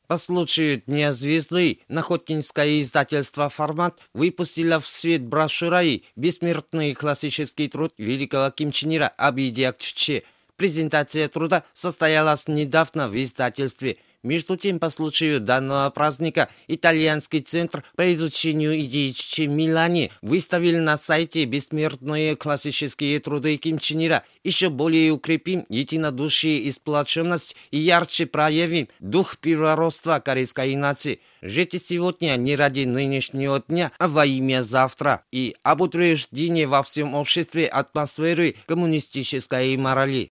По случаю Дня звезды находкинское издательство «Формат» выпустило в свет брошюрой «Бессмертный классический труд великого Ким Чен Ира об идеях Чучхе». Презентация труда состоялась недавно в издательстве. Между тем, по случаю данного праздника, итальянский центр по изучению идей Чучхе в Милане выставил на сайте «Бессмертные классические труды Ким Чен Ира». Еще более укрепим единодушие и сплоченность и ярче проявим дух первородства корейской нации. Жить сегодня не ради нынешнего дня, а во имя завтра. И об утверждении во всем обществе атмосферы коммунистической морали.